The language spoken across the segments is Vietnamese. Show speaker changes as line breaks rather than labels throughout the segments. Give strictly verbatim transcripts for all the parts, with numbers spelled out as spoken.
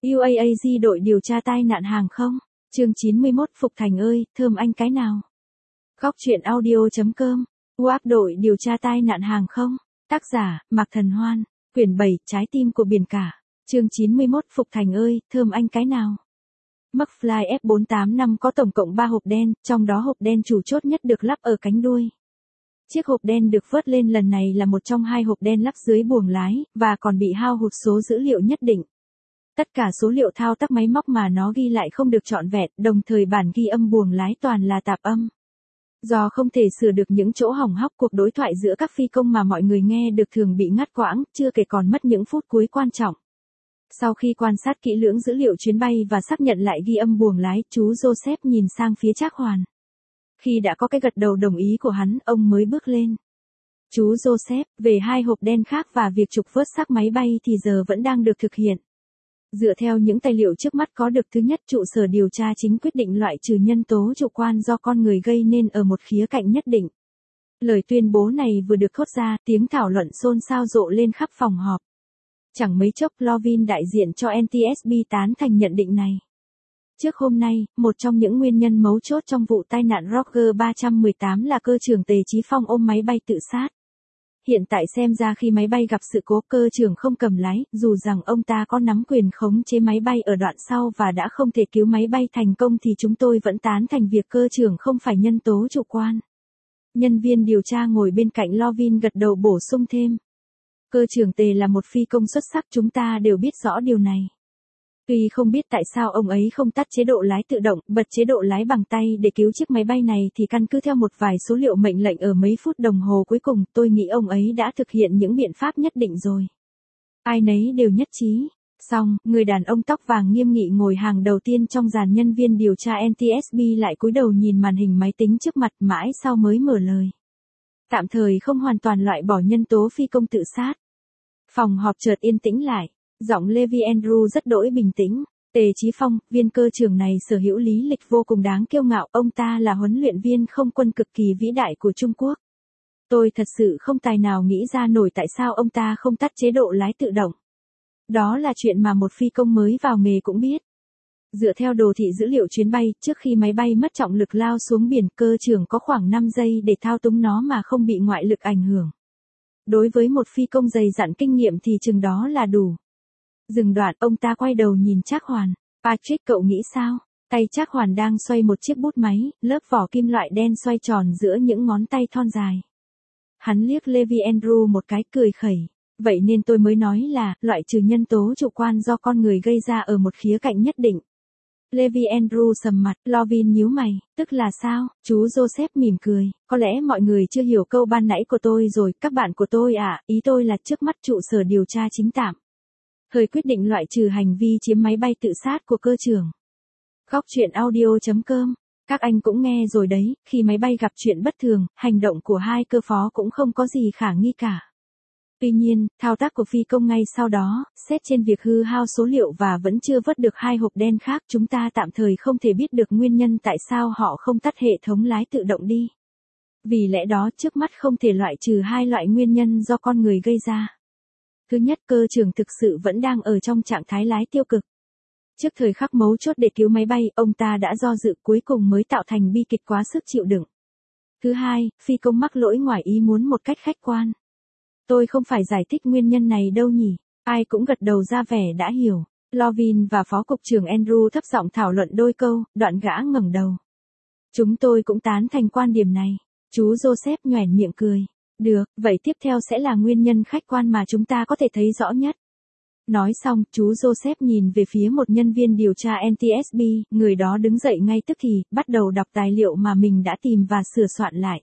u a a giê đội điều tra tai nạn hàng không. Chương chín mươi mốt Phục Thành ơi, thơm anh cái nào. Góc truyện audio.com. u a pê đội điều tra tai nạn hàng không. Tác giả, Mạc Thần Hoan. Quyển bảy, Trái tim của biển cả. Chương chín mươi mốt Phục Thành ơi, thơm anh cái nào. McFly F bốn tám năm có tổng cộng ba hộp đen, trong đó hộp đen chủ chốt nhất được lắp ở cánh đuôi. Chiếc hộp đen được vớt lên lần này là một trong hai hộp đen lắp dưới buồng lái, và còn bị hao hụt số dữ liệu nhất định. Tất cả số liệu thao tác máy móc mà nó ghi lại không được trọn vẹn, đồng thời bản ghi âm buồng lái toàn là tạp âm. Do không thể sửa được những chỗ hỏng hóc, cuộc đối thoại giữa các phi công mà mọi người nghe được thường bị ngắt quãng, chưa kể còn mất những phút cuối quan trọng. Sau khi quan sát kỹ lưỡng dữ liệu chuyến bay và xác nhận lại ghi âm buồng lái, chú Joseph nhìn sang phía Trác Hoàn. Khi đã có cái gật đầu đồng ý của hắn, ông mới bước lên. Chú Joseph, về hai hộp đen khác và việc trục vớt xác máy bay thì giờ vẫn đang được thực hiện. Dựa theo những tài liệu trước mắt có được, thứ nhất, trụ sở điều tra chính quyết định loại trừ nhân tố chủ quan do con người gây nên ở một khía cạnh nhất định. Lời tuyên bố này vừa được thốt ra, tiếng thảo luận xôn xao rộ lên khắp phòng họp. Chẳng mấy chốc, Lovin đại diện cho en tê ét bê tán thành nhận định này. Trước hôm nay, một trong những nguyên nhân mấu chốt trong vụ tai nạn Roger ba một tám là cơ trưởng Tề Chí Phong ôm máy bay tự sát. Hiện tại xem ra khi máy bay gặp sự cố, cơ trưởng không cầm lái, dù rằng ông ta có nắm quyền khống chế máy bay ở đoạn sau và đã không thể cứu máy bay thành công, thì chúng tôi vẫn tán thành việc cơ trưởng không phải nhân tố chủ quan. Nhân viên điều tra ngồi bên cạnh Lovin gật đầu bổ sung thêm. Cơ trưởng Tề là một phi công xuất sắc, chúng ta đều biết rõ điều này. Tuy không biết tại sao ông ấy không tắt chế độ lái tự động, bật chế độ lái bằng tay để cứu chiếc máy bay này, thì căn cứ theo một vài số liệu mệnh lệnh ở mấy phút đồng hồ cuối cùng, tôi nghĩ ông ấy đã thực hiện những biện pháp nhất định rồi. Ai nấy đều nhất trí. Xong, người đàn ông tóc vàng nghiêm nghị ngồi hàng đầu tiên trong dàn nhân viên điều tra en tê ét bê lại cúi đầu nhìn màn hình máy tính trước mặt, mãi sau mới mở lời. Tạm thời không hoàn toàn loại bỏ nhân tố phi công tự sát. Phòng họp chợt yên tĩnh lại. Giọng Levi Andrew rất đỗi bình tĩnh. Tề Chí Phong, viên cơ trưởng này sở hữu lý lịch vô cùng đáng kiêu ngạo, ông ta là huấn luyện viên không quân cực kỳ vĩ đại của Trung Quốc. Tôi thật sự không tài nào nghĩ ra nổi tại sao ông ta không tắt chế độ lái tự động. Đó là chuyện mà một phi công mới vào nghề cũng biết. Dựa theo đồ thị dữ liệu chuyến bay, trước khi máy bay mất trọng lực lao xuống biển, cơ trưởng có khoảng năm giây để thao túng nó mà không bị ngoại lực ảnh hưởng. Đối với một phi công dày dặn kinh nghiệm thì chừng đó là đủ. Dừng đoạn, ông ta quay đầu nhìn Trác Hoàn. Patrick, cậu nghĩ sao? Tay Trác Hoàn đang xoay một chiếc bút máy, lớp vỏ kim loại đen xoay tròn giữa những ngón tay thon dài. Hắn liếc Levi Andrew một cái, cười khẩy. Vậy nên tôi mới nói là, loại trừ nhân tố chủ quan do con người gây ra ở một khía cạnh nhất định. Levi Andrew sầm mặt, Lovin nhíu mày, tức là sao? Chú Joseph mỉm cười, có lẽ mọi người chưa hiểu câu ban nãy của tôi rồi, các bạn của tôi ạ, à, ý tôi là trước mắt trụ sở điều tra chính tạm. Thời quyết định loại trừ hành vi chiếm máy bay tự sát của cơ trưởng. Góc truyện audio.com. Các anh cũng nghe rồi đấy, khi máy bay gặp chuyện bất thường, hành động của hai cơ phó cũng không có gì khả nghi cả. Tuy nhiên, thao tác của phi công ngay sau đó, xét trên việc hư hao số liệu và vẫn chưa vớt được hai hộp đen khác, chúng ta tạm thời không thể biết được nguyên nhân tại sao họ không tắt hệ thống lái tự động đi. Vì lẽ đó, trước mắt không thể loại trừ hai loại nguyên nhân do con người gây ra. Thứ nhất, cơ trưởng thực sự vẫn đang ở trong trạng thái lái tiêu cực. Trước thời khắc mấu chốt để cứu máy bay, ông ta đã do dự, cuối cùng mới tạo thành bi kịch quá sức chịu đựng. Thứ hai, phi công mắc lỗi ngoài ý muốn một cách khách quan. Tôi không phải giải thích nguyên nhân này đâu nhỉ. Ai cũng gật đầu ra vẻ đã hiểu. Lovin và Phó Cục trưởng Andrew thấp giọng thảo luận đôi câu, đoạn gã ngẩng đầu. Chúng tôi cũng tán thành quan điểm này. Chú Joseph nhoẻn miệng cười. Được, vậy tiếp theo sẽ là nguyên nhân khách quan mà chúng ta có thể thấy rõ nhất. Nói xong, chú Joseph nhìn về phía một nhân viên điều tra en tê ét bê, người đó đứng dậy ngay tức thì, bắt đầu đọc tài liệu mà mình đã tìm và sửa soạn lại.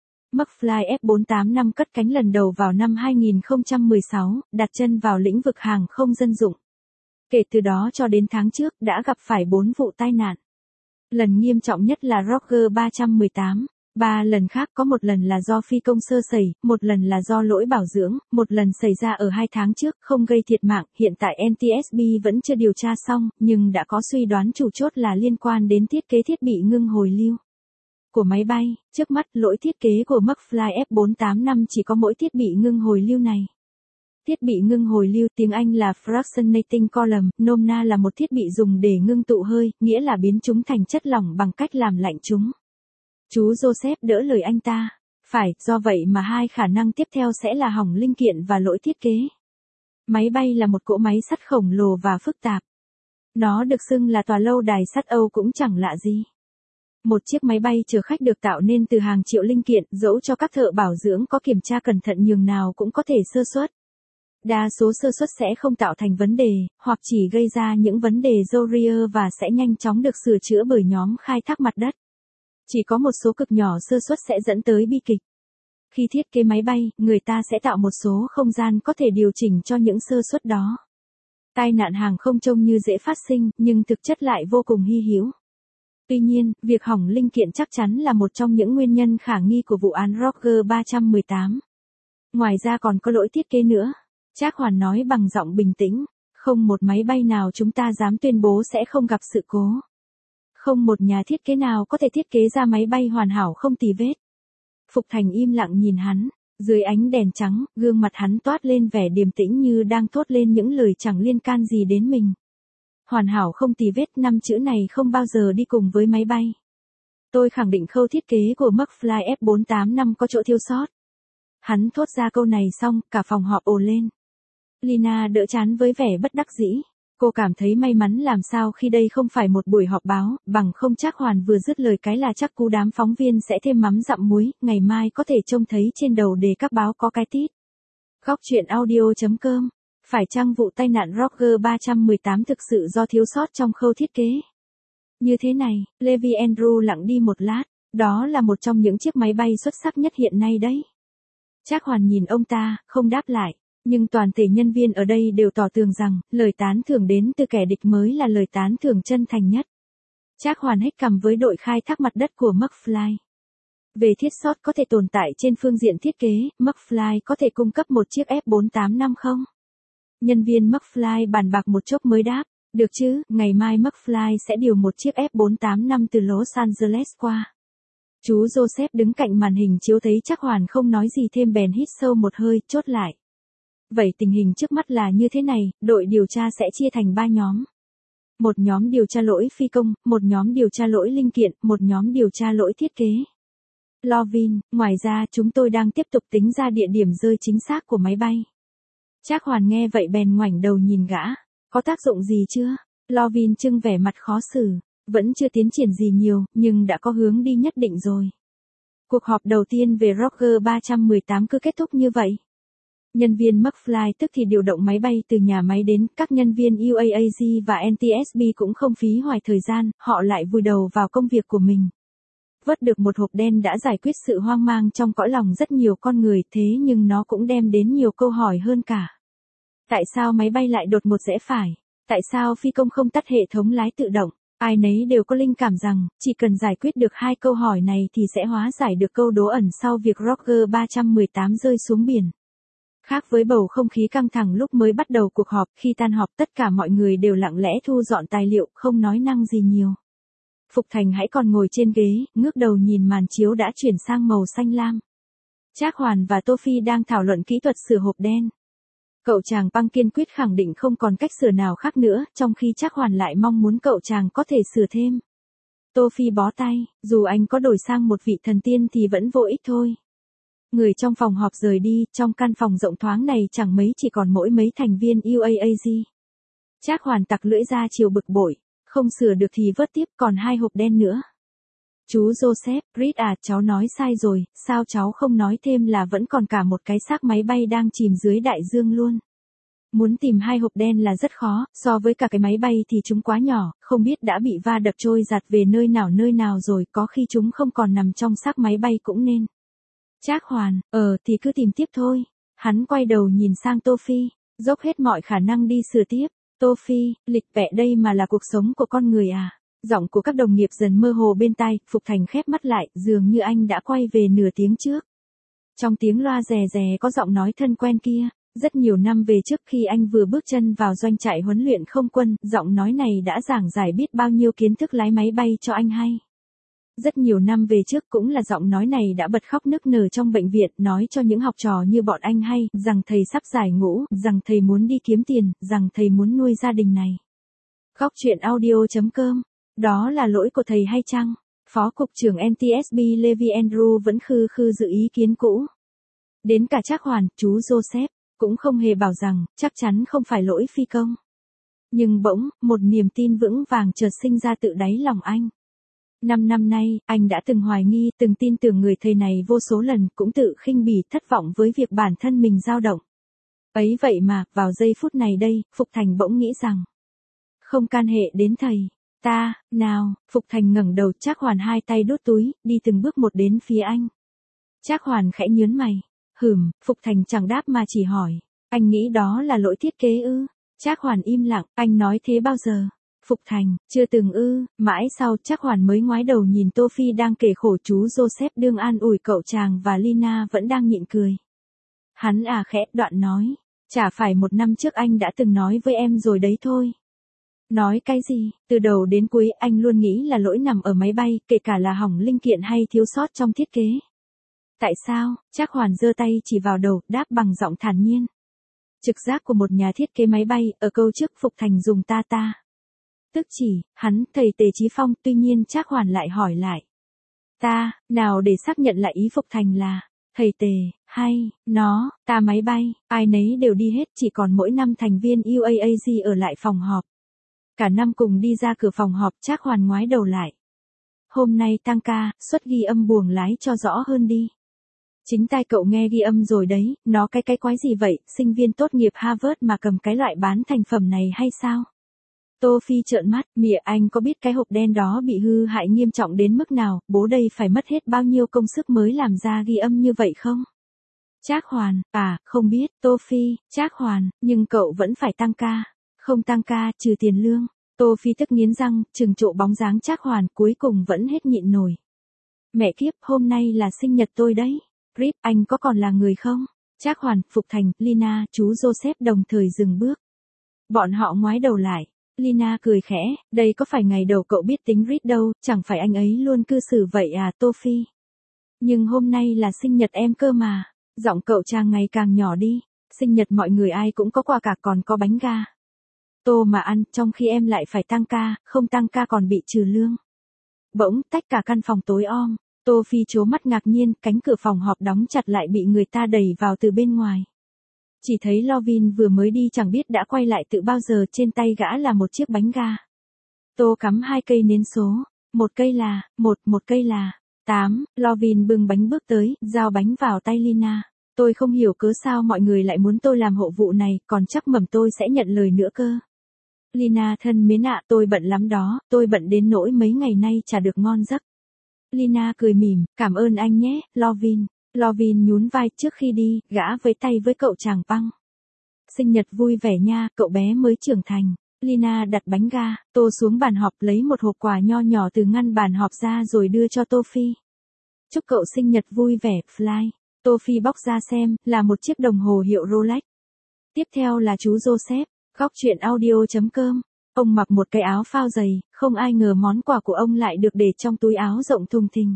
McFly F bốn tám năm cất cánh lần đầu vào năm hai nghìn không trăm mười sáu, đặt chân vào lĩnh vực hàng không dân dụng. Kể từ đó cho đến tháng trước, đã gặp phải bốn vụ tai nạn. Lần nghiêm trọng nhất là Roger ba một tám. Ba lần khác, có một lần là do phi công sơ sẩy, một lần là do lỗi bảo dưỡng, một lần xảy ra ở hai tháng trước, không gây thiệt mạng. Hiện tại en tê ét bê vẫn chưa điều tra xong, nhưng đã có suy đoán chủ chốt là liên quan đến thiết kế thiết bị ngưng hồi lưu của máy bay. Trước mắt, lỗi thiết kế của McFly F bốn tám năm chỉ có mỗi thiết bị ngưng hồi lưu này. Thiết bị ngưng hồi lưu tiếng Anh là fractionating column, nôm na là một thiết bị dùng để ngưng tụ hơi, nghĩa là biến chúng thành chất lỏng bằng cách làm lạnh chúng. Chú Joseph đỡ lời anh ta. Phải, do vậy mà hai khả năng tiếp theo sẽ là hỏng linh kiện và lỗi thiết kế. Máy bay là một cỗ máy sắt khổng lồ và phức tạp. Nó được xưng là tòa lâu đài sắt Âu cũng chẳng lạ gì. Một chiếc máy bay chở khách được tạo nên từ hàng triệu linh kiện, dẫu cho các thợ bảo dưỡng có kiểm tra cẩn thận nhường nào cũng có thể sơ suất. Đa số sơ suất sẽ không tạo thành vấn đề, hoặc chỉ gây ra những vấn đề râu ria và sẽ nhanh chóng được sửa chữa bởi nhóm khai thác mặt đất. Chỉ có một số cực nhỏ sơ suất sẽ dẫn tới bi kịch. Khi thiết kế máy bay, người ta sẽ tạo một số không gian có thể điều chỉnh cho những sơ suất đó. Tai nạn hàng không trông như dễ phát sinh, nhưng thực chất lại vô cùng hy hữu. Tuy nhiên, việc hỏng linh kiện chắc chắn là một trong những nguyên nhân khả nghi của vụ án Roger ba trăm mười tám. Ngoài ra còn có lỗi thiết kế nữa. Trác Hoàn nói bằng giọng bình tĩnh, không một máy bay nào chúng ta dám tuyên bố sẽ không gặp sự cố. Không một nhà thiết kế nào có thể thiết kế ra máy bay hoàn hảo không tì vết. Phục Thành im lặng nhìn hắn, dưới ánh đèn trắng, gương mặt hắn toát lên vẻ điềm tĩnh như đang thốt lên những lời chẳng liên can gì đến mình. Hoàn hảo không tì vết, năm chữ này không bao giờ đi cùng với máy bay. Tôi khẳng định khâu thiết kế của McFly F bốn tám năm có chỗ thiếu sót. Hắn thốt ra câu này xong, cả phòng họp ồ lên. Lina đỡ chán với vẻ bất đắc dĩ. Cô cảm thấy may mắn làm sao khi đây không phải một buổi họp báo, bằng không Trác Hoàn vừa dứt lời cái là chắc cú đám phóng viên sẽ thêm mắm dặm muối, ngày mai có thể trông thấy trên đầu đề các báo có cái tít. Góc truyện audio chấm com. Phải chăng vụ tai nạn Roger ba trăm mười tám thực sự do thiếu sót trong khâu thiết kế? Như thế này, Levi Andrew lặng đi một lát, đó là một trong những chiếc máy bay xuất sắc nhất hiện nay đấy. Trác Hoàn nhìn ông ta, không đáp lại. Nhưng toàn thể nhân viên ở đây đều tỏ tường rằng, lời tán thưởng đến từ kẻ địch mới là lời tán thưởng chân thành nhất. Trác Hoàn hếch cằm với đội khai thác mặt đất của McFly. Về thiết sót có thể tồn tại trên phương diện thiết kế, McFly có thể cung cấp một chiếc F bốn tám năm không? Nhân viên McFly bàn bạc một chốc mới đáp, được chứ, ngày mai McFly sẽ điều một chiếc F bốn tám năm từ Los Angeles qua. Chú Joseph đứng cạnh màn hình chiếu thấy Trác Hoàn không nói gì thêm bèn hít sâu một hơi, chốt lại. Vậy tình hình trước mắt là như thế này, đội điều tra sẽ chia thành ba nhóm. Một nhóm điều tra lỗi phi công, một nhóm điều tra lỗi linh kiện, một nhóm điều tra lỗi thiết kế. Lovin, ngoài ra chúng tôi đang tiếp tục tính ra địa điểm rơi chính xác của máy bay. Trác Hoàn nghe vậy bèn ngoảnh đầu nhìn gã, có tác dụng gì chưa? Lovin trưng vẻ mặt khó xử, vẫn chưa tiến triển gì nhiều, nhưng đã có hướng đi nhất định rồi. Cuộc họp đầu tiên về Roger ba trăm mười tám cứ kết thúc như vậy. Nhân viên McFly tức thì điều động máy bay từ nhà máy đến, các nhân viên u a a giê và en tê ét bê cũng không phí hoài thời gian, họ lại vùi đầu vào công việc của mình. Vớt được một hộp đen đã giải quyết sự hoang mang trong cõi lòng rất nhiều con người, thế nhưng nó cũng đem đến nhiều câu hỏi hơn cả. Tại sao máy bay lại đột ngột rẽ phải? Tại sao phi công không tắt hệ thống lái tự động? Ai nấy đều có linh cảm rằng, chỉ cần giải quyết được hai câu hỏi này thì sẽ hóa giải được câu đố ẩn sau việc Roger ba trăm mười tám rơi xuống biển. Khác với bầu không khí căng thẳng lúc mới bắt đầu cuộc họp, khi tan họp tất cả mọi người đều lặng lẽ thu dọn tài liệu, không nói năng gì nhiều. Phục Thành hãy còn ngồi trên ghế, ngước đầu nhìn màn chiếu đã chuyển sang màu xanh lam. Trác Hoàn và Tô Phi đang thảo luận kỹ thuật sửa hộp đen. Cậu chàng Băng kiên quyết khẳng định không còn cách sửa nào khác nữa, trong khi Trác Hoàn lại mong muốn cậu chàng có thể sửa thêm. Tô Phi bó tay, dù anh có đổi sang một vị thần tiên thì vẫn vô ích thôi. Người trong phòng họp rời đi, trong căn phòng rộng thoáng này chẳng mấy chỉ còn mỗi mấy thành viên u a a giê. Trác Hoàn tặc lưỡi ra chiều bực bội, không sửa được thì vớt tiếp, còn hai hộp đen nữa. Chú Joseph, Reed à, cháu nói sai rồi, sao cháu không nói thêm là vẫn còn cả một cái xác máy bay đang chìm dưới đại dương luôn. Muốn tìm hai hộp đen là rất khó, so với cả cái máy bay thì chúng quá nhỏ, không biết đã bị va đập trôi giạt về nơi nào nơi nào rồi, có khi chúng không còn nằm trong xác máy bay cũng nên. Trác Hoàn, ờ thì cứ tìm tiếp thôi. Hắn quay đầu nhìn sang Tô Phi, dốc hết mọi khả năng đi sửa tiếp. Tô Phi, lịch vẹ đây mà là cuộc sống của con người à? Giọng của các đồng nghiệp dần mơ hồ bên tai, Phục Thành khép mắt lại, dường như anh đã quay về nửa tiếng trước. Trong tiếng loa rè rè có giọng nói thân quen kia, rất nhiều năm về trước khi anh vừa bước chân vào doanh trại huấn luyện không quân, giọng nói này đã giảng giải biết bao nhiêu kiến thức lái máy bay cho anh hay. Rất nhiều năm về trước cũng là giọng nói này đã bật khóc nức nở trong bệnh viện, nói cho những học trò như bọn anh hay, rằng thầy sắp giải ngũ, rằng thầy muốn đi kiếm tiền, rằng thầy muốn nuôi gia đình này. Góc truyện audio chấm com. Đó là lỗi của thầy hay chăng? Phó Cục trưởng en tê ét bê Levi Andrew vẫn khư khư giữ ý kiến cũ. Đến cả Trác Hoàn, chú Joseph, cũng không hề bảo rằng, chắc chắn không phải lỗi phi công. Nhưng bỗng, một niềm tin vững vàng chợt sinh ra tự đáy lòng anh. Năm năm nay, anh đã từng hoài nghi, từng tin tưởng người thầy này vô số lần, cũng tự khinh bỉ, thất vọng với việc bản thân mình dao động. Ấy vậy mà, vào giây phút này đây, Phục Thành bỗng nghĩ rằng, không can hệ đến thầy. Ta, nào, Phục Thành ngẩng đầu, Trác Hoàn hai tay đút túi, đi từng bước một đến phía anh. Trác Hoàn khẽ nhướng mày. Hửm, Phục Thành chẳng đáp mà chỉ hỏi, anh nghĩ đó là lỗi thiết kế ư? Trác Hoàn im lặng, anh nói thế bao giờ? Phục Thành, chưa từng ư, mãi sau Trác Hoàn mới ngoái đầu nhìn Tô Phi đang kể khổ, chú Joseph đương an ủi cậu chàng và Lina vẫn đang nhịn cười. Hắn à khẽ đoạn nói, chả phải một năm trước anh đã từng nói với em rồi đấy thôi. Nói cái gì? Từ đầu đến cuối anh luôn nghĩ là lỗi nằm ở máy bay, kể cả là hỏng linh kiện hay thiếu sót trong thiết kế. Tại sao? Trác Hoàn giơ tay chỉ vào đầu, đáp bằng giọng thản nhiên. Trực giác của một nhà thiết kế máy bay, ở câu trước Phục Thành dùng ta ta. Tức chỉ, hắn, thầy Tề Chí Phong, tuy nhiên Trác Hoàn lại hỏi lại. Ta, nào để xác nhận lại ý Phục Thành là, thầy Tề, hay, nó, ta máy bay, ai nấy đều đi hết, chỉ còn mỗi năm thành viên u a a giê ở lại phòng họp. Cả năm cùng đi ra cửa phòng họp, Trác Hoàn ngoái đầu lại. Hôm nay tăng ca, xuất ghi âm buồng lái cho rõ hơn đi. Chính tai cậu nghe ghi âm rồi đấy, nó cái cái quái gì vậy, sinh viên tốt nghiệp Harvard mà cầm cái loại bán thành phẩm này hay sao? Tô Phi trợn mắt, mỉa, anh có biết cái hộp đen đó bị hư hại nghiêm trọng đến mức nào, bố đây phải mất hết bao nhiêu công sức mới làm ra ghi âm như vậy không? Trác Hoàn, à, không biết, Tô Phi, Trác Hoàn, nhưng cậu vẫn phải tăng ca. Không tăng ca, trừ tiền lương. Tô Phi tức nghiến răng, trừng trộ bóng dáng Trác Hoàn, cuối cùng vẫn hết nhịn nổi. Mẹ kiếp, hôm nay là sinh nhật tôi đấy. Rip, anh có còn là người không? Trác Hoàn, Phục Thành, Lina, chú Joseph đồng thời dừng bước. Bọn họ ngoái đầu lại. Lina cười khẽ, đây có phải ngày đầu cậu biết tính Rip đâu, chẳng phải anh ấy luôn cư xử vậy à Tô Phi. Nhưng hôm nay là sinh nhật em cơ mà. Giọng cậu chàng ngày càng nhỏ đi. Sinh nhật mọi người ai cũng có quà cả, còn có bánh ga. Tô mà ăn, trong khi em lại phải tăng ca, không tăng ca còn bị trừ lương. Bỗng, tách cả căn phòng tối om. Tô Phi trố mắt ngạc nhiên, cánh cửa phòng họp đóng chặt lại bị người ta đẩy vào từ bên ngoài. Chỉ thấy Lovin vừa mới đi chẳng biết đã quay lại từ bao giờ, trên tay gã là một chiếc bánh ga. Tô cắm hai cây nến số, một cây là, một, một cây là, tám, Lovin bưng bánh bước tới, giao bánh vào tay Lina. Tôi không hiểu cớ sao mọi người lại muốn tôi làm hộ vụ này, còn chắc mầm tôi sẽ nhận lời nữa cơ. Lina thân mến ạ, tôi bận lắm đó, tôi bận đến nỗi mấy ngày nay chả được ngon giấc. Lina cười mỉm, cảm ơn anh nhé, Lovin. Lovin nhún vai, trước khi đi, gã với tay với cậu chàng Păng. Sinh nhật vui vẻ nha, cậu bé mới trưởng thành. Lina đặt bánh ga, Tô xuống bàn họp lấy một hộp quà nho nhỏ từ ngăn bàn họp ra rồi đưa cho Tô Phi. Chúc cậu sinh nhật vui vẻ, Fly. Tô Phi bóc ra xem, là một chiếc đồng hồ hiệu Rolex. Tiếp theo là chú Joseph, góc truyện audio chấm com. Ông mặc một cái áo phao dày, không ai ngờ món quà của ông lại được để trong túi áo rộng thùng thình.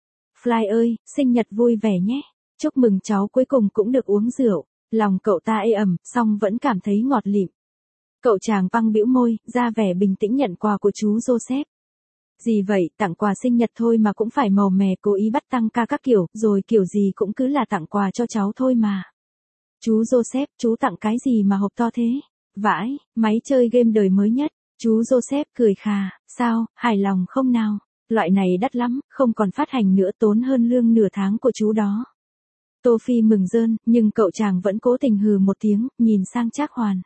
Fly ơi, sinh nhật vui vẻ nhé. Chúc mừng cháu cuối cùng cũng được uống rượu. Lòng cậu ta ê ẩm, song vẫn cảm thấy ngọt lịm. Cậu chàng Păng bĩu môi, ra vẻ bình tĩnh nhận quà của chú Joseph. Gì vậy, tặng quà sinh nhật thôi mà cũng phải màu mè cố ý bắt tăng ca các kiểu, rồi kiểu gì cũng cứ là tặng quà cho cháu thôi mà. Chú Joseph, chú tặng cái gì mà hộp to thế? Vãi, máy chơi game đời mới nhất. Chú Joseph cười khà, sao, hài lòng không nào? Loại này đắt lắm, không còn phát hành nữa, tốn hơn lương nửa tháng của chú đó. Tô Phi mừng rơn, nhưng cậu chàng vẫn cố tình hừ một tiếng, nhìn sang Trác Hoàn.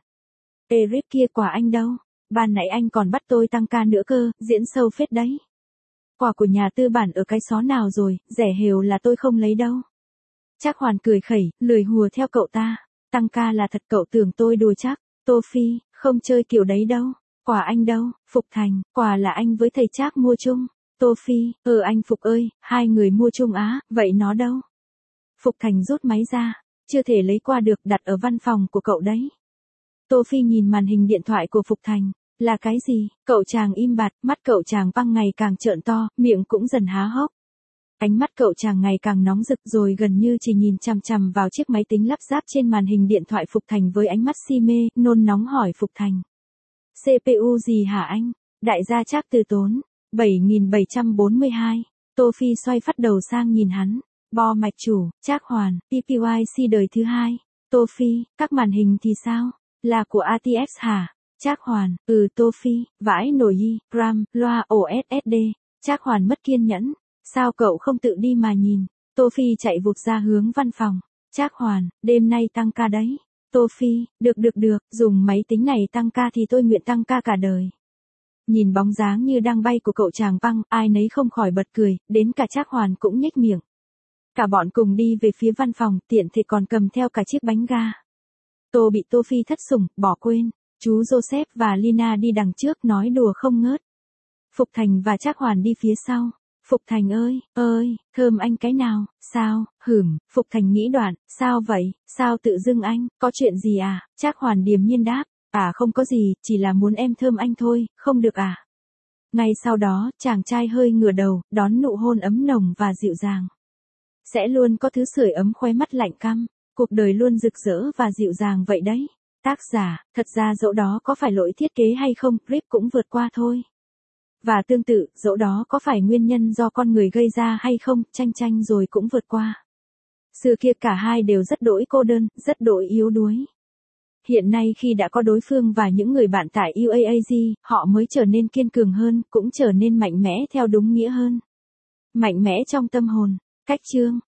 Ê Rip kia, quà anh đâu? Ban nãy anh còn bắt tôi tăng ca nữa cơ, diễn sâu phết đấy. Quà của nhà tư bản ở cái xó nào rồi, rẻ hều là tôi không lấy đâu. Trác Hoàn cười khẩy, lười hùa theo cậu ta. Tăng ca là thật, cậu tưởng tôi đùa chắc. Tô Phi, không chơi kiểu đấy đâu. Quà anh đâu? Phục Thành, quà là anh với thầy Trác mua chung. Tô Phi, ờ anh Phục ơi, hai người mua chung á, vậy nó đâu? Phục Thành rút máy ra, chưa thể lấy qua được, đặt ở văn phòng của cậu đấy. Tô Phi nhìn màn hình điện thoại của Phục Thành, Là cái gì? Cậu chàng im bặt, mắt cậu chàng Băng ngày càng trợn to, miệng cũng dần há hốc. Ánh mắt cậu chàng ngày càng nóng rực rồi gần như chỉ nhìn chằm chằm vào chiếc máy tính lắp ráp trên màn hình điện thoại Phục Thành với ánh mắt si mê, nôn nóng hỏi Phục Thành. xê pê u gì hả anh? Đại gia Trác Từ Tốn. bảy nghìn bảy trăm bốn mươi hai. Tô Phi xoay phát đầu sang nhìn hắn. Bo mạch chủ, Trác Hoàn, pê pê i xê đời thứ hai. Tô Phi, các màn hình thì sao? Là của a tê ích hả? Trác Hoàn, ừ Tô Phi, vãi nồi y, RAM, loa ô ét ét đê. Trác Hoàn mất kiên nhẫn. Sao cậu không tự đi mà nhìn? Tô Phi chạy vụt ra hướng văn phòng. Trác Hoàn, đêm nay tăng ca đấy. Tô Phi, được được được, dùng máy tính này tăng ca thì tôi nguyện tăng ca cả đời. Nhìn bóng dáng như đang bay của cậu chàng Băng, ai nấy không khỏi bật cười, đến cả Trác Hoàn cũng nhếch miệng. Cả bọn cùng đi về phía văn phòng, tiện thể còn cầm theo cả chiếc bánh ga. Tô bị Tô Phi thất sủng, bỏ quên. Chú Joseph và Lina đi đằng trước nói đùa không ngớt. Phục Thành và Trác Hoàn đi phía sau. Phục Thành ơi, ơi, thơm anh cái nào, sao, hửm, Phục Thành nghĩ đoạn, sao vậy, sao tự dưng anh, có chuyện gì à, Trác Hoàn điềm nhiên đáp, à không có gì, chỉ là muốn em thơm anh thôi, không được à. Ngay sau đó, chàng trai hơi ngửa đầu, đón nụ hôn ấm nồng và dịu dàng. Sẽ luôn có thứ sưởi ấm khóe mắt lạnh căm, cuộc đời luôn rực rỡ và dịu dàng vậy đấy. Tác giả, thật ra dẫu đó có phải lỗi thiết kế hay không, Rip cũng vượt qua thôi. Và tương tự, dẫu đó có phải nguyên nhân do con người gây ra hay không, Tranh Tranh rồi cũng vượt qua. Xưa kia cả hai đều rất đỗi cô đơn, rất đỗi yếu đuối. Hiện nay khi đã có đối phương và những người bạn tại u a a giê, họ mới trở nên kiên cường hơn, cũng trở nên mạnh mẽ theo đúng nghĩa hơn. Mạnh mẽ trong tâm hồn. Cách chương.